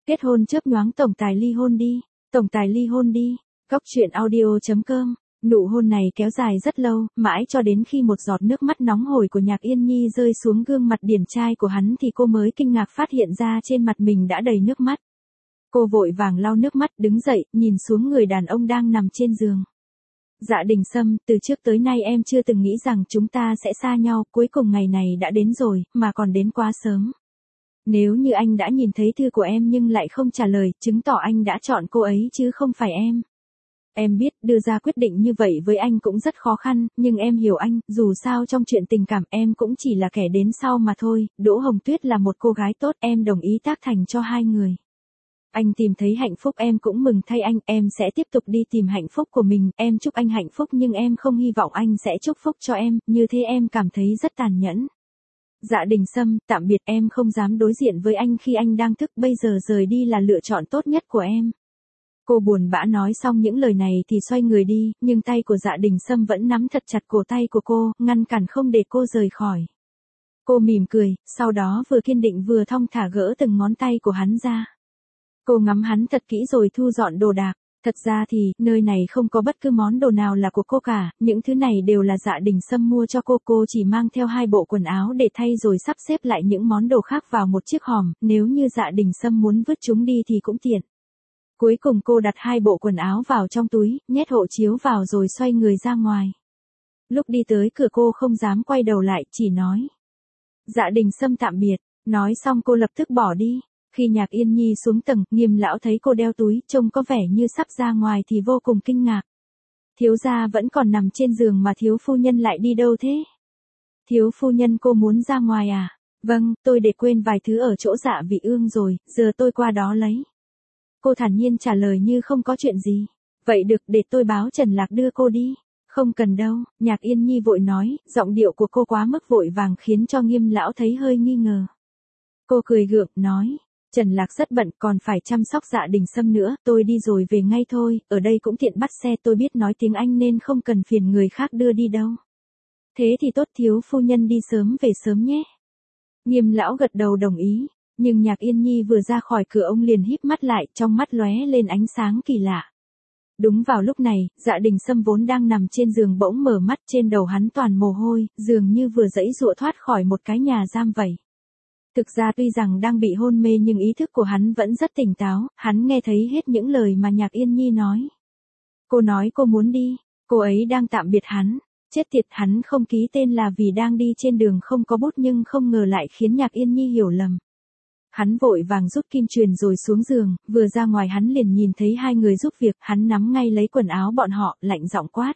Kết hôn chớp nhoáng tổng tài ly hôn đi. Tổng tài ly hôn đi. Góc chuyện audio.com. Nụ hôn này kéo dài rất lâu, mãi cho đến khi một giọt nước mắt nóng hổi của Nhạc Yên Nhi rơi xuống gương mặt điển trai của hắn thì cô mới kinh ngạc phát hiện ra trên mặt mình đã đầy nước mắt. Cô vội vàng lau nước mắt đứng dậy, nhìn xuống người đàn ông đang nằm trên giường. Dạ Đình Sâm, từ trước tới nay em chưa từng nghĩ rằng chúng ta sẽ xa nhau, cuối cùng ngày này đã đến rồi, mà còn đến quá sớm. Nếu như anh đã nhìn thấy thư của em nhưng lại không trả lời, chứng tỏ anh đã chọn cô ấy chứ không phải em. Em biết đưa ra quyết định như vậy với anh cũng rất khó khăn, nhưng em hiểu anh, dù sao trong chuyện tình cảm em cũng chỉ là kẻ đến sau mà thôi. Đỗ Hồng Tuyết là một cô gái tốt, em đồng ý tác thành cho hai người. Anh tìm thấy hạnh phúc em cũng mừng thay anh, em sẽ tiếp tục đi tìm hạnh phúc của mình, em chúc anh hạnh phúc nhưng em không hy vọng anh sẽ chúc phúc cho em, như thế em cảm thấy rất tàn nhẫn. Dạ Đình Sâm, tạm biệt, em không dám đối diện với anh khi anh đang thức, bây giờ rời đi là lựa chọn tốt nhất của em. Cô buồn bã nói xong những lời này thì xoay người đi, nhưng tay của Dạ Đình Sâm vẫn nắm thật chặt cổ tay của cô, ngăn cản không để cô rời khỏi. Cô mỉm cười, sau đó vừa kiên định vừa thong thả gỡ từng ngón tay của hắn ra. Cô ngắm hắn thật kỹ rồi thu dọn đồ đạc. Thật ra thì, nơi này không có bất cứ món đồ nào là của cô cả, những thứ này đều là Dạ Đình Sâm mua cho cô chỉ mang theo 2 bộ quần áo để thay rồi sắp xếp lại những món đồ khác vào một chiếc hòm, nếu như Dạ Đình Sâm muốn vứt chúng đi thì cũng tiện. Cuối cùng cô đặt 2 bộ quần áo vào trong túi, nhét hộ chiếu vào rồi xoay người ra ngoài. Lúc đi tới cửa cô không dám quay đầu lại, chỉ nói. Dạ Đình Sâm tạm biệt, nói xong cô lập tức bỏ đi. Khi Nhạc Yên Nhi xuống tầng, Nghiêm lão thấy cô đeo túi, trông có vẻ như sắp ra ngoài thì vô cùng kinh ngạc. Thiếu gia vẫn còn nằm trên giường mà thiếu phu nhân lại đi đâu thế? Thiếu phu nhân cô muốn ra ngoài à? Vâng, tôi để quên vài thứ ở chỗ Dạ Vị Ương rồi, giờ tôi qua đó lấy. Cô thản nhiên trả lời như không có chuyện gì. Vậy được, để tôi báo Trần Lạc đưa cô đi. Không cần đâu, Nhạc Yên Nhi vội nói, giọng điệu của cô quá mức vội vàng khiến cho Nghiêm lão thấy hơi nghi ngờ. Cô cười gượng, nói. Trần Lạc rất bận còn phải chăm sóc Dạ Đình Sâm nữa, tôi đi rồi về ngay thôi, ở đây cũng tiện bắt xe, tôi biết nói tiếng Anh nên không cần phiền người khác đưa đi đâu. Thế thì tốt, thiếu phu nhân đi sớm về sớm nhé. Nghiêm lão gật đầu đồng ý, nhưng Nhạc Yên Nhi vừa ra khỏi cửa ông liền híp mắt lại, trong mắt lóe lên ánh sáng kỳ lạ. Đúng vào lúc này, Dạ Đình Sâm vốn đang nằm trên giường bỗng mở mắt, trên đầu hắn toàn mồ hôi, dường như vừa giãy giụa thoát khỏi một cái nhà giam vậy. Thực ra tuy rằng đang bị hôn mê nhưng ý thức của hắn vẫn rất tỉnh táo, hắn nghe thấy hết những lời mà Nhạc Yên Nhi nói. Cô nói cô muốn đi, cô ấy đang tạm biệt hắn, chết tiệt, hắn không ký tên là vì đang đi trên đường không có bút nhưng không ngờ lại khiến Nhạc Yên Nhi hiểu lầm. Hắn vội vàng rút kim truyền rồi xuống giường, vừa ra ngoài hắn liền nhìn thấy 2 người giúp việc, hắn nắm ngay lấy quần áo bọn họ, lạnh giọng quát.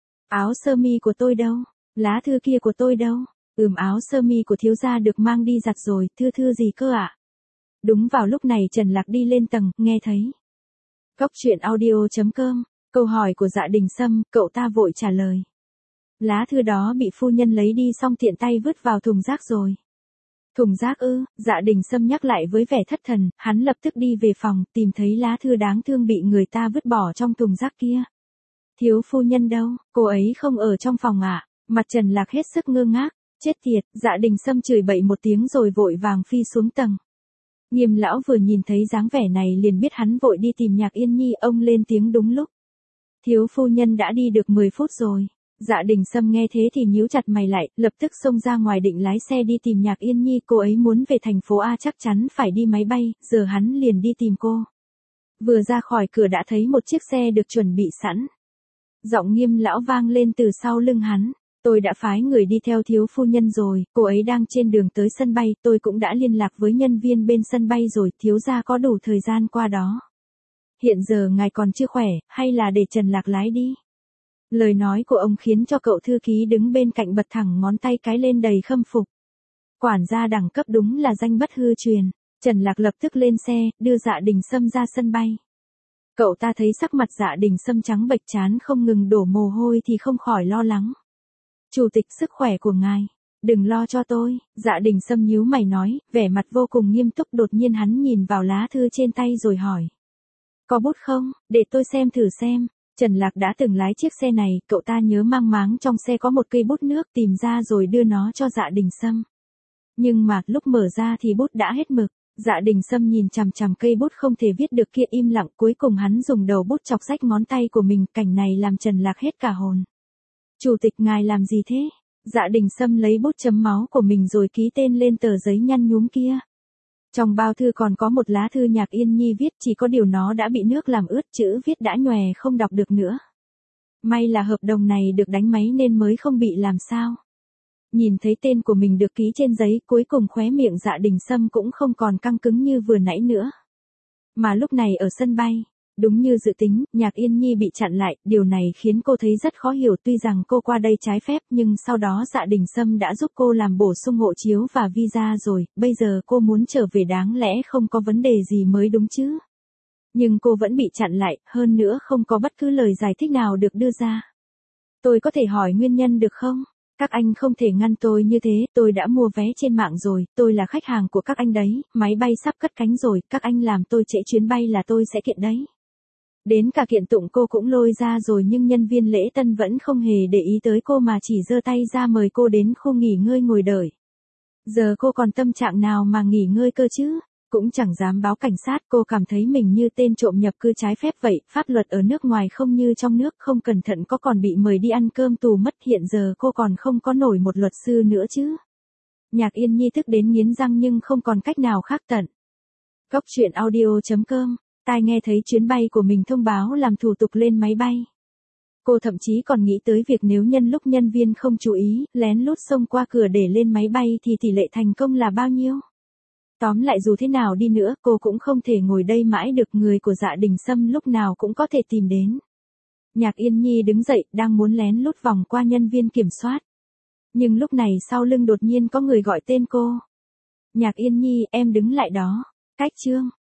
Áo sơ mi của tôi đâu? Lá thư kia của tôi đâu? Áo sơ mi của thiếu gia được mang đi giặt rồi, thư gì cơ ạ? Đúng vào lúc này Trần Lạc đi lên tầng, nghe thấy. Góc chuyện audio.com, câu hỏi của Dạ Đình Sâm, cậu ta vội trả lời. Lá thư đó bị phu nhân lấy đi xong tiện tay vứt vào thùng rác rồi. Thùng rác ư? Dạ Đình Sâm nhắc lại với vẻ thất thần, hắn lập tức đi về phòng, tìm thấy lá thư đáng thương bị người ta vứt bỏ trong thùng rác kia. Thiếu phu nhân đâu? Cô ấy không ở trong phòng ạ? Mặt Trần Lạc hết sức ngơ ngác. Chết tiệt, Dạ Đình Sâm chửi bậy một tiếng rồi vội vàng phi xuống tầng. Nghiêm lão vừa nhìn thấy dáng vẻ này liền biết hắn vội đi tìm Nhạc Yên Nhi, ông lên tiếng đúng lúc. Thiếu phu nhân đã đi được 10 phút rồi. Dạ Đình Sâm nghe thế thì nhíu chặt mày lại, lập tức xông ra ngoài định lái xe đi tìm Nhạc Yên Nhi, cô ấy muốn về thành phố A chắc chắn phải đi máy bay, giờ hắn liền đi tìm cô. Vừa ra khỏi cửa đã thấy một chiếc xe được chuẩn bị sẵn. Giọng Nghiêm lão vang lên từ sau lưng hắn. Tôi đã phái người đi theo thiếu phu nhân rồi, cô ấy đang trên đường tới sân bay, tôi cũng đã liên lạc với nhân viên bên sân bay rồi, thiếu gia có đủ thời gian qua đó. Hiện giờ ngài còn chưa khỏe, hay là để Trần Lạc lái đi? Lời nói của ông khiến cho cậu thư ký đứng bên cạnh bật thẳng ngón tay cái lên đầy khâm phục. Quản gia đẳng cấp đúng là danh bất hư truyền. Trần Lạc lập tức lên xe, đưa Dạ Đình Sâm ra sân bay. Cậu ta thấy sắc mặt Dạ Đình Sâm trắng bệch, trán không ngừng đổ mồ hôi thì không khỏi lo lắng. Chủ tịch, sức khỏe của ngài, đừng lo cho tôi. Dạ Đình Sâm nhíu mày nói, vẻ mặt vô cùng nghiêm túc. Đột nhiên hắn nhìn vào lá thư trên tay rồi hỏi. Có bút không, để tôi xem thử xem. Trần Lạc đã từng lái chiếc xe này, cậu ta nhớ mang máng trong xe có một cây bút nước, tìm ra rồi đưa nó cho Dạ Đình Sâm. Nhưng mà lúc mở ra thì bút đã hết mực. Dạ Đình Sâm nhìn chằm chằm cây bút không thể viết được kia im lặng, cuối cùng hắn dùng đầu bút chọc rách ngón tay của mình, cảnh này làm Trần Lạc hết cả hồn. Chủ tịch ngài làm gì thế? Dạ Đình Sâm lấy bút chấm máu của mình rồi ký tên lên tờ giấy nhăn nhúm kia. Trong bao thư còn có một lá thư Nhạc Yên Nhi viết, chỉ có điều nó đã bị nước làm ướt, chữ viết đã nhòe không đọc được nữa. May là hợp đồng này được đánh máy nên mới không bị làm sao. Nhìn thấy tên của mình được ký trên giấy, cuối cùng khóe miệng Dạ Đình Sâm cũng không còn căng cứng như vừa nãy nữa. Mà lúc này ở sân bay, đúng như dự tính, Nhạc Yên Nhi bị chặn lại, điều này khiến cô thấy rất khó hiểu, tuy rằng cô qua đây trái phép nhưng sau đó Dạ Đình Sâm đã giúp cô làm bổ sung hộ chiếu và visa rồi, bây giờ cô muốn trở về đáng lẽ không có vấn đề gì mới đúng chứ. Nhưng cô vẫn bị chặn lại, hơn nữa không có bất cứ lời giải thích nào được đưa ra. Tôi có thể hỏi nguyên nhân được không? Các anh không thể ngăn tôi như thế, tôi đã mua vé trên mạng rồi, tôi là khách hàng của các anh đấy, máy bay sắp cất cánh rồi, các anh làm tôi trễ chuyến bay là tôi sẽ kiện đấy. Đến cả kiện tụng cô cũng lôi ra rồi nhưng nhân viên lễ tân vẫn không hề để ý tới cô mà chỉ giơ tay ra mời cô đến khu nghỉ ngơi ngồi đợi. Giờ cô còn tâm trạng nào mà nghỉ ngơi cơ chứ? Cũng chẳng dám báo cảnh sát, cô cảm thấy mình như tên trộm nhập cư trái phép vậy, pháp luật ở nước ngoài không như trong nước, không cẩn thận có còn bị mời đi ăn cơm tù mất, hiện giờ cô còn không có nổi một luật sư nữa chứ. Nhạc Yên Nhi tức đến nghiến răng nhưng không còn cách nào khác tận. Góc truyện audio.com, tai nghe thấy chuyến bay của mình thông báo làm thủ tục lên máy bay. Cô thậm chí còn nghĩ tới việc nếu nhân lúc nhân viên không chú ý, lén lút xông qua cửa để lên máy bay thì tỷ lệ thành công là bao nhiêu. Tóm lại dù thế nào đi nữa, cô cũng không thể ngồi đây mãi được, người của Dạ Đình Sâm lúc nào cũng có thể tìm đến. Nhạc Yên Nhi đứng dậy, đang muốn lén lút vòng qua nhân viên kiểm soát. Nhưng lúc này sau lưng đột nhiên có người gọi tên cô. Nhạc Yên Nhi, em đứng lại đó. Cách Trương.